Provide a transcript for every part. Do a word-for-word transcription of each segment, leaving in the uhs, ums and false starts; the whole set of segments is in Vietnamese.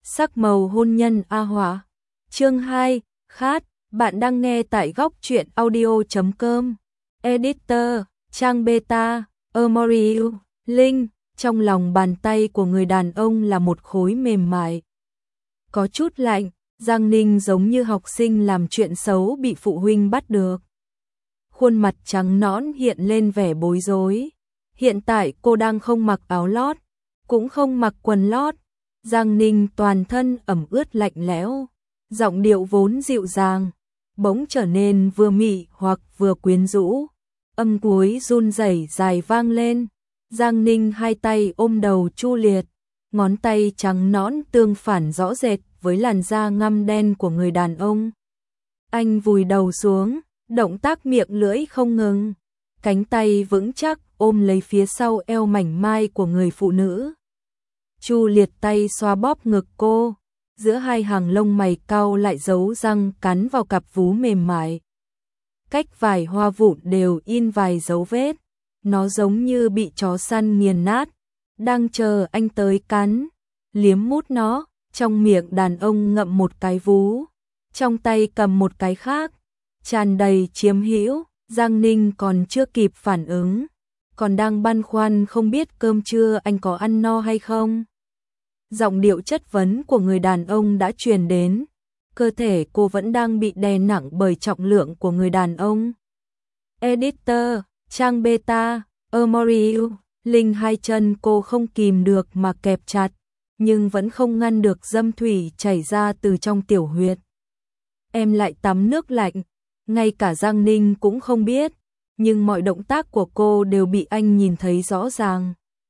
Sắc màu hôn nhân A Hỏa. Chương hai, Khát, bạn đang nghe tại góc truyện audio chấm com. Editor, trang beta, Amoriu, Linh, trong lòng bàn tay của người đàn ông là một khối mềm mại. Có chút lạnh, Giang Ninh giống như học sinh làm chuyện xấu bị phụ huynh bắt được. Khuôn mặt trắng nõn hiện lên vẻ bối rối. Hiện tại cô đang không mặc áo lót, cũng không mặc quần lót. Giang Ninh toàn thân ẩm ướt lạnh lẽo, giọng điệu vốn dịu dàng, bỗng trở nên vừa mị hoặc vừa quyến rũ. Âm cuối run rẩy dài vang lên. Giang Ninh hai tay ôm đầu Chu Liệt, ngón tay trắng nõn tương phản rõ rệt với làn da ngăm đen của người đàn ông. Anh vùi đầu xuống, động tác miệng lưỡi không ngừng, cánh tay vững chắc ôm lấy phía sau eo mảnh mai của người phụ nữ. Chu Liệt tay xoa bóp ngực cô, giữa hai hàng lông mày cau lại dấu răng cắn vào cặp vú mềm mại. Cách vài hoa vụn đều in vài dấu vết, nó giống như bị chó săn nghiền nát, đang chờ anh tới cắn. Liếm mút nó, trong miệng đàn ông ngậm một cái vú, trong tay cầm một cái khác, tràn đầy chiếm hữu. Giang Ninh còn chưa kịp phản ứng, còn đang băn khoăn không biết cơm trưa anh có ăn no hay không. Giọng điệu chất vấn của người đàn ông đã truyền đến, cơ thể cô vẫn đang bị đè nặng bởi trọng lượng của người đàn ông. Editor, trang beta, Amoriu, Linh, hai chân cô không kìm được mà kẹp chặt, nhưng vẫn không ngăn được dâm thủy chảy ra từ trong tiểu huyệt. Em lại tắm nước lạnh, ngay cả Giang Ninh cũng không biết, nhưng mọi động tác của cô đều bị anh nhìn thấy rõ ràng.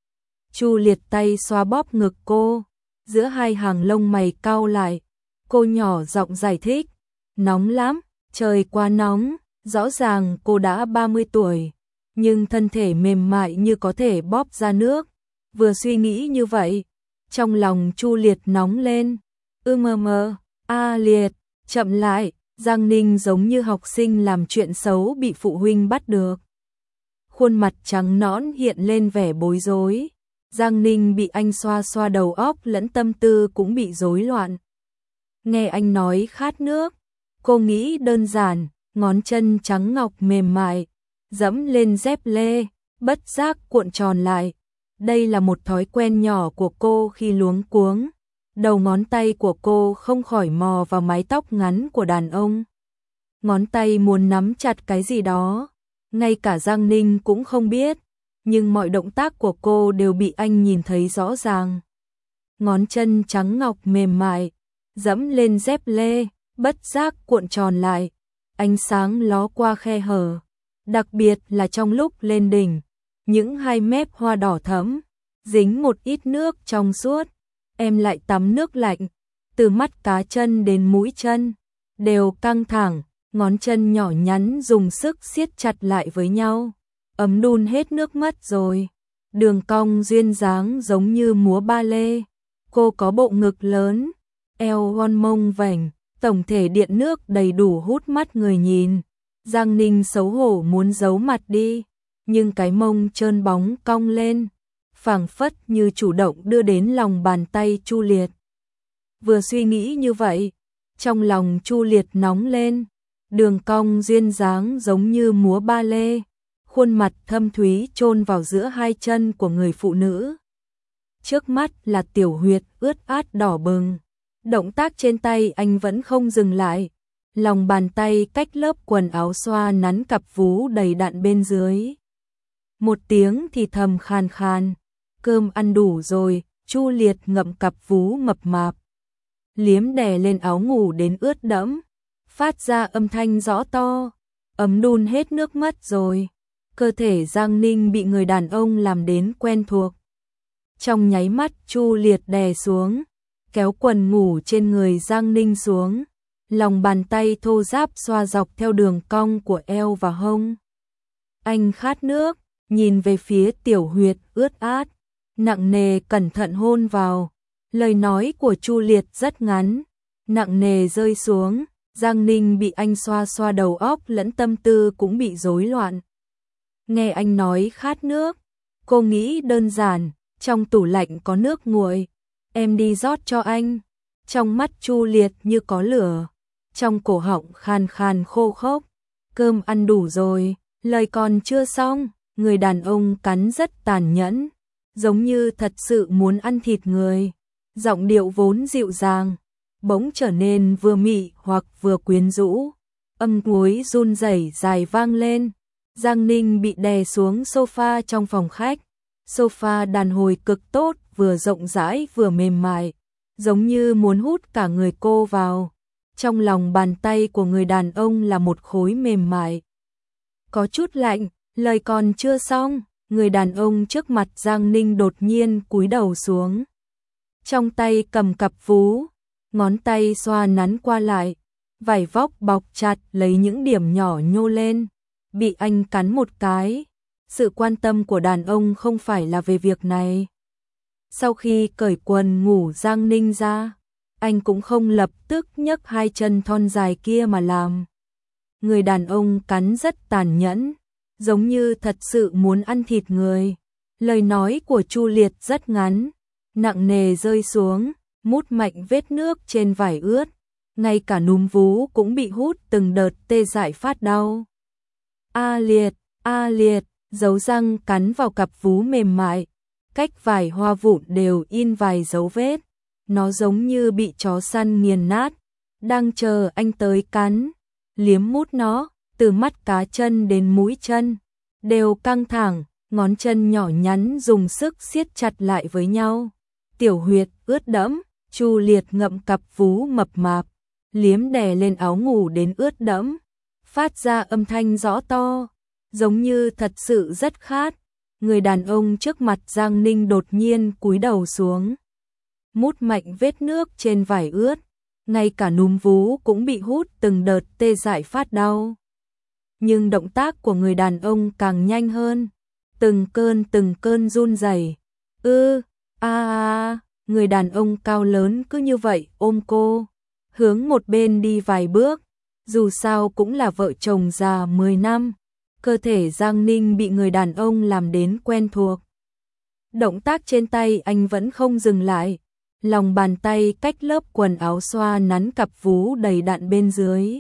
Chu Liệt tay xoa bóp ngực cô, giữa hai hàng lông mày cau lại, cô nhỏ giọng giải thích, nóng lắm, trời quá nóng. Rõ ràng cô đã ba mươi tuổi, nhưng thân thể mềm mại như có thể bóp ra nước. Vừa suy nghĩ như vậy, trong lòng Chu Liệt nóng lên. Ư mơ mơ, a Liệt, chậm lại. Giang Ninh giống như học sinh làm chuyện xấu bị phụ huynh bắt được. Khuôn mặt trắng nõn hiện lên vẻ bối rối. Giang Ninh bị anh xoa xoa đầu óc lẫn tâm tư cũng bị rối loạn. Nghe anh nói khát nước, cô nghĩ đơn giản, ngón chân trắng ngọc mềm mại, dẫm lên dép lê, bất giác cuộn tròn lại. Đây là một thói quen nhỏ của cô khi luống cuống. Đầu ngón tay của cô không khỏi mò vào mái tóc ngắn của đàn ông. Ngón tay muốn nắm chặt cái gì đó, ngay cả Giang Ninh cũng không biết, nhưng mọi động tác của cô đều bị anh nhìn thấy rõ ràng. Ngón chân trắng ngọc mềm mại, dẫm lên dép lê, bất giác cuộn tròn lại, ánh sáng ló qua khe hở, đặc biệt là trong lúc lên đỉnh, những hai mép hoa đỏ thẫm, dính một ít nước trong suốt. Em lại tắm nước lạnh, từ mắt cá chân đến mũi chân, đều căng thẳng, ngón chân nhỏ nhắn dùng sức siết chặt lại với nhau. Ấm đun hết nước mất rồi, đường cong duyên dáng giống như múa ba lê. Cô có bộ ngực lớn, eo von mông vành, tổng thể điện nước đầy đủ hút mắt người nhìn. Giang Ninh xấu hổ muốn giấu mặt đi, nhưng cái mông trơn bóng cong lên, phảng phất như chủ động đưa đến lòng bàn tay Chu Liệt. Vừa suy nghĩ như vậy, trong lòng Chu Liệt nóng lên, đường cong duyên dáng giống như múa ba lê, khuôn mặt thâm thúy chôn vào giữa hai chân của người phụ nữ. Trước mắt là tiểu huyệt ướt át đỏ bừng, động tác trên tay anh vẫn không dừng lại, lòng bàn tay cách lớp quần áo xoa nắn cặp vú đầy đặn bên dưới. Một tiếng thì thầm khan khan, cơm ăn đủ rồi. Chu Liệt ngậm cặp vú mập mạp, liếm đè lên áo ngủ đến ướt đẫm, phát ra âm thanh rõ to, ấm đun hết nước mất rồi. Cơ thể Giang Ninh bị người đàn ông làm đến quen thuộc. Trong nháy mắt Chu Liệt đè xuống, kéo quần ngủ trên người Giang Ninh xuống, lòng bàn tay thô ráp xoa dọc theo đường cong của eo và hông. Anh khát nước, nhìn về phía tiểu huyệt ướt át, nặng nề cẩn thận hôn vào. Lời nói của Chu Liệt rất ngắn, nặng nề rơi xuống. Giang Ninh bị anh xoa xoa đầu óc lẫn tâm tư cũng bị rối loạn. Nghe anh nói khát nước, cô nghĩ đơn giản, trong tủ lạnh có nước nguội, em đi rót cho anh. Trong mắt Chu Liệt như có lửa, trong cổ họng khàn khàn khô khốc. Cơm ăn đủ rồi, lời còn chưa xong, người đàn ông cắn rất tàn nhẫn, giống như thật sự muốn ăn thịt người. Giọng điệu vốn dịu dàng, bỗng trở nên vừa mị hoặc vừa quyến rũ. Âm cuối run rẩy dài vang lên. Giang Ninh bị đè xuống sofa trong phòng khách. Sofa đàn hồi cực tốt, vừa rộng rãi vừa mềm mại, giống như muốn hút cả người cô vào. Trong lòng bàn tay của người đàn ông là một khối mềm mại, có chút lạnh. Lời còn chưa xong, người đàn ông trước mặt Giang Ninh đột nhiên cúi đầu xuống. Trong tay cầm cặp vú, ngón tay xoa nắn qua lại, vải vóc bọc chặt lấy những điểm nhỏ nhô lên. Bị anh cắn một cái. Sự quan tâm của đàn ông không phải là về việc này. Sau khi cởi quần ngủ Giang Ninh ra, anh cũng không lập tức nhấc hai chân thon dài kia mà làm. Người đàn ông cắn rất tàn nhẫn, giống như thật sự muốn ăn thịt người. Lời nói của Chu Liệt rất ngắn, nặng nề rơi xuống, mút mạnh vết nước trên vải ướt. Ngay cả núm vú cũng bị hút từng đợt tê dại phát đau. A Liệt, A Liệt, dấu răng cắn vào cặp vú mềm mại, cách vải hoa vụn đều in vài dấu vết. Nó giống như bị chó săn nghiền nát, đang chờ anh tới cắn. Liếm mút nó, từ mắt cá chân đến mũi chân, đều căng thẳng, ngón chân nhỏ nhắn dùng sức siết chặt lại với nhau. Tiểu huyệt ướt đẫm, Chu Liệt ngậm cặp vú mập mạp, liếm đè lên áo ngủ đến ướt đẫm, phát ra âm thanh rõ to, giống như thật sự rất khát. Người đàn ông trước mặt Giang Ninh đột nhiên cúi đầu xuống, mút mạnh vết nước trên vải ướt, ngay cả núm vú cũng bị hút từng đợt tê dại phát đau. Nhưng động tác của người đàn ông càng nhanh hơn, từng cơn từng cơn run rẩy. Ư, a a, người đàn ông cao lớn cứ như vậy ôm cô, hướng một bên đi vài bước, dù sao cũng là vợ chồng già mười năm. Cơ thể Giang Ninh bị người đàn ông làm đến quen thuộc. Động tác trên tay anh vẫn không dừng lại, lòng bàn tay cách lớp quần áo xoa nắn cặp vú đầy đặn bên dưới.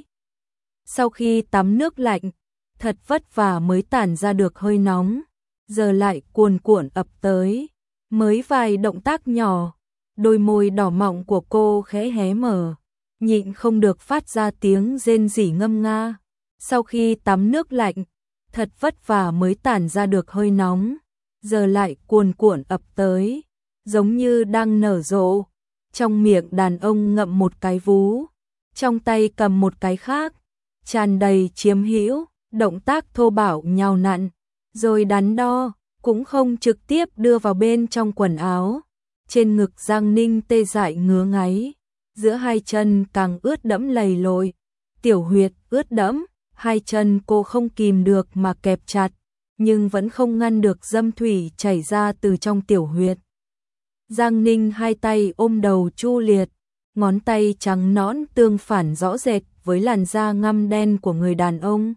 Sau khi tắm nước lạnh, thật vất vả mới tản ra được hơi nóng, giờ lại cuồn cuộn ập tới. Mới vài động tác nhỏ, đôi môi đỏ mọng của cô khẽ hé mở, nhịn không được phát ra tiếng rên rỉ ngâm nga. Sau khi tắm nước lạnh, thật vất vả mới tản ra được hơi nóng, giờ lại cuồn cuộn ập tới, giống như đang nở rộ. Trong miệng đàn ông ngậm một cái vú, trong tay cầm một cái khác, tràn đầy chiếm hữu, động tác thô bạo nhào nặn, rồi đắn đo, cũng không trực tiếp đưa vào bên trong quần áo. Trên ngực Giang Ninh tê dại ngứa ngáy, giữa hai chân càng ướt đẫm lầy lội, tiểu huyệt ướt đẫm, hai chân cô không kìm được mà kẹp chặt, nhưng vẫn không ngăn được dâm thủy chảy ra từ trong tiểu huyệt. Giang Ninh hai tay ôm đầu Chu Liệt, ngón tay trắng nõn tương phản rõ rệt với làn da ngăm đen của người đàn ông.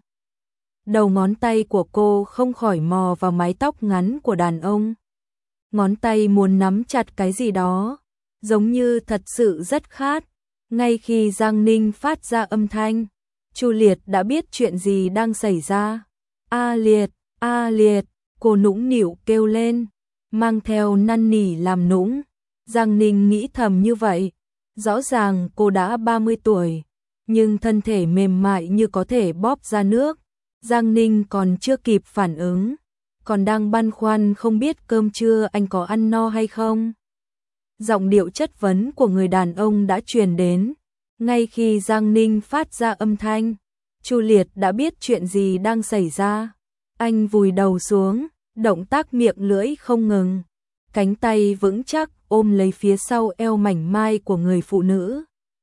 Đầu ngón tay của cô không khỏi mò vào mái tóc ngắn của đàn ông. Ngón tay muốn nắm chặt cái gì đó, giống như thật sự rất khát. Ngay khi Giang Ninh phát ra âm thanh, Chu Liệt đã biết chuyện gì đang xảy ra. A Liệt, A Liệt, cô nũng nịu kêu lên, mang theo năn nỉ làm nũng. Giang Ninh nghĩ thầm như vậy, rõ ràng cô đã ba mươi tuổi, nhưng thân thể mềm mại như có thể bóp ra nước. Giang Ninh còn chưa kịp phản ứng, còn đang băn khoăn không biết cơm trưa anh có ăn no hay không. Giọng điệu chất vấn của người đàn ông đã truyền đến. Ngay khi Giang Ninh phát ra âm thanh, Chu Liệt đã biết chuyện gì đang xảy ra. Anh vùi đầu xuống, động tác miệng lưỡi không ngừng, cánh tay vững chắc ôm lấy phía sau eo mảnh mai của người phụ nữ.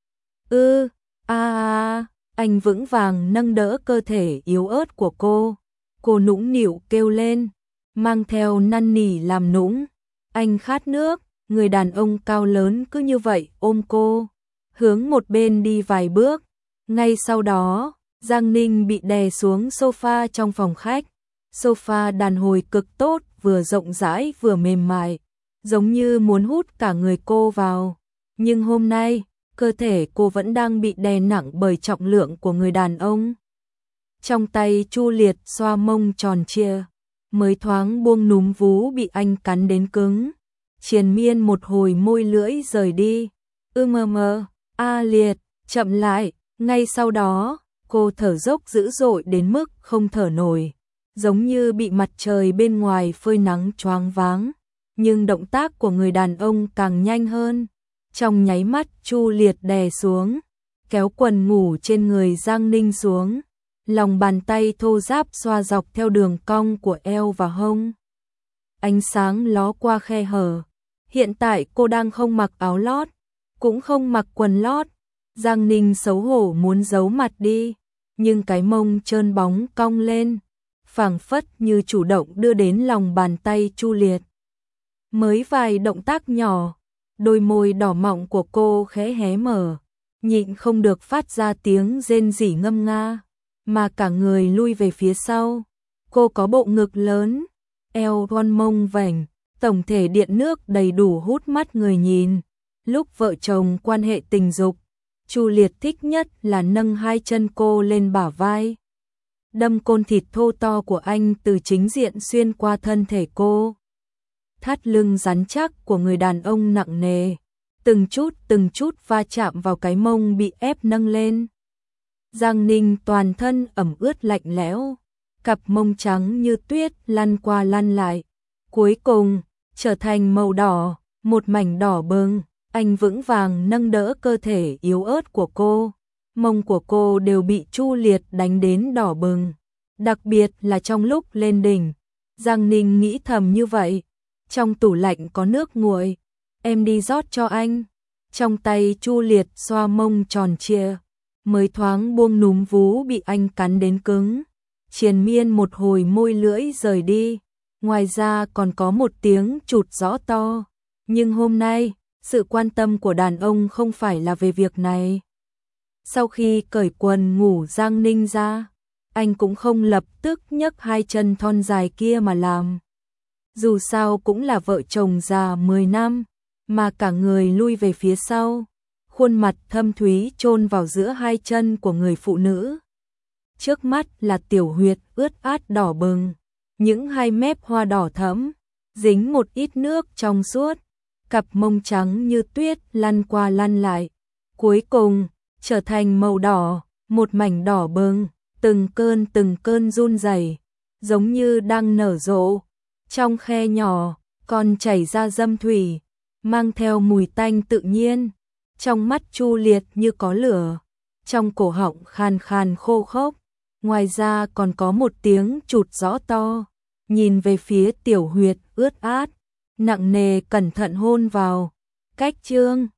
Ư, a a, anh vững vàng nâng đỡ cơ thể yếu ớt của cô. Cô nũng nịu kêu lên, mang theo năn nỉ làm nũng. Anh khát nước, người đàn ông cao lớn cứ như vậy ôm cô, hướng một bên đi vài bước. Ngay sau đó, Giang Ninh bị đè xuống sofa trong phòng khách. Sofa đàn hồi cực tốt, vừa rộng rãi vừa mềm mại, giống như muốn hút cả người cô vào. Nhưng hôm nay, cơ thể cô vẫn đang bị đè nặng bởi trọng lượng của người đàn ông. Trong tay Chu Liệt xoa mông tròn trịa, mới thoáng buông núm vú bị anh cắn đến cứng. Triền miên một hồi môi lưỡi rời đi. Ư mơ mơ, A Liệt, chậm lại. Ngay sau đó, cô thở dốc dữ dội đến mức không thở nổi, giống như bị mặt trời bên ngoài phơi nắng choáng váng. Nhưng động tác của người đàn ông càng nhanh hơn. Trong nháy mắt Chu Liệt đè xuống, kéo quần ngủ trên người Giang Ninh xuống. Lòng bàn tay thô ráp xoa dọc theo đường cong của eo và hông. Ánh sáng ló qua khe hở. Hiện tại cô đang không mặc áo lót, cũng không mặc quần lót. Giang Ninh xấu hổ muốn giấu mặt đi, nhưng cái mông trơn bóng cong lên, phảng phất như chủ động đưa đến lòng bàn tay Chu Liệt. Mới vài động tác nhỏ, đôi môi đỏ mọng của cô khẽ hé mở, nhịn không được phát ra tiếng rên rỉ ngâm nga, mà cả người lui về phía sau. Cô có bộ ngực lớn, eo thon mông vành, tổng thể điện nước đầy đủ hút mắt người nhìn. Lúc vợ chồng quan hệ tình dục, Chu Liệt thích nhất là nâng hai chân cô lên bả vai, đâm côn thịt thô to của anh từ chính diện xuyên qua thân thể cô. Thắt lưng rắn chắc của người đàn ông nặng nề, từng chút từng chút va chạm vào cái mông bị ép nâng lên. Giang Ninh toàn thân ẩm ướt lạnh lẽo, cặp mông trắng như tuyết lăn qua lăn lại, cuối cùng trở thành màu đỏ, một mảnh đỏ bừng. Anh vững vàng nâng đỡ cơ thể yếu ớt của cô, mông của cô đều bị Chu Liệt đánh đến đỏ bừng, đặc biệt là trong lúc lên đỉnh. Giang Ninh nghĩ thầm như vậy. Trong tủ lạnh có nước nguội, em đi rót cho anh. Trong tay Chu Liệt xoa mông tròn trịa, mới thoáng buông núm vú bị anh cắn đến cứng. Triền miên một hồi môi lưỡi rời đi, ngoài ra còn có một tiếng chụt rõ to. Nhưng hôm nay, sự quan tâm của đàn ông không phải là về việc này. Sau khi cởi quần ngủ Giang Ninh ra, anh cũng không lập tức nhấc hai chân thon dài kia mà làm. Dù sao cũng là vợ chồng già mười năm, mà cả người lui về phía sau, khuôn mặt thâm thúy chôn vào giữa hai chân của người phụ nữ. Trước mắt là tiểu huyệt ướt át đỏ bừng, những hai mép hoa đỏ thẫm, dính một ít nước trong suốt, cặp mông trắng như tuyết lăn qua lăn lại, cuối cùng trở thành màu đỏ, một mảnh đỏ bừng, từng cơn từng cơn run rẩy, giống như đang nở rộ. Trong khe nhỏ còn chảy ra dâm thủy, mang theo mùi tanh tự nhiên. Trong mắt Chu Liệt như có lửa, trong cổ họng khàn khàn khô khốc. Ngoài ra còn có một tiếng chụt rõ to, nhìn về phía tiểu huyệt ướt át, nặng nề cẩn thận hôn vào. Cách chương